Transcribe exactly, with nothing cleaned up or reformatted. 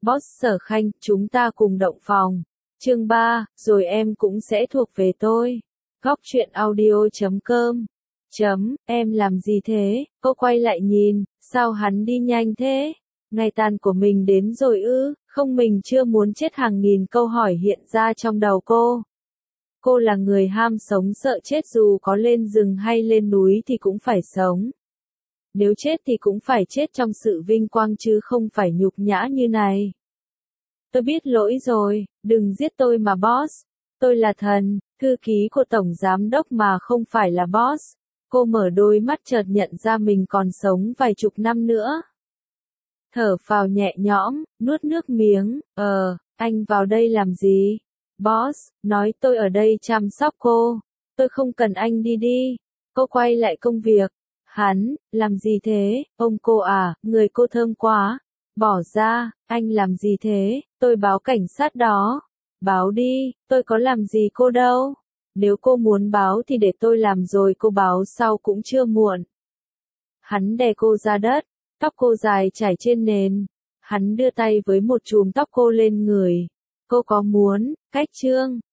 Boss Sở Khanh, chúng ta cùng động phòng. Chương ba, rồi em cũng sẽ thuộc về tôi. Góc truyện audio chấm com. Chấm, em làm gì thế? Cô quay lại nhìn, sao hắn đi nhanh thế? Ngày tàn của mình đến rồi ư? Không, mình chưa muốn chết. Hàng nghìn câu hỏi hiện ra trong đầu cô. Cô là người ham sống sợ chết, dù có lên rừng hay lên núi thì cũng phải sống. Nếu chết thì cũng phải chết trong sự vinh quang chứ không phải nhục nhã như này. Tôi biết lỗi rồi, đừng giết tôi mà boss. Tôi là thần, thư ký của tổng giám đốc mà không phải là boss. Cô mở đôi mắt chợt nhận ra mình còn sống vài chục năm nữa. Thở phào nhẹ nhõm, nuốt nước miếng, ờ, anh vào đây làm gì? Boss, nói tôi ở đây chăm sóc cô. Tôi không cần anh đi đi. Cô quay lại công việc. Hắn, làm gì thế? Ông cô à, người cô thơm quá. Bỏ ra, anh làm gì thế? Tôi báo cảnh sát đó. Báo đi, tôi có làm gì cô đâu. Nếu cô muốn báo thì để tôi làm rồi cô báo sau cũng chưa muộn. Hắn đè cô ra đất, tóc cô dài trải trên nền. Hắn đưa tay với một chùm tóc cô lên người. Cô có muốn, cách trương,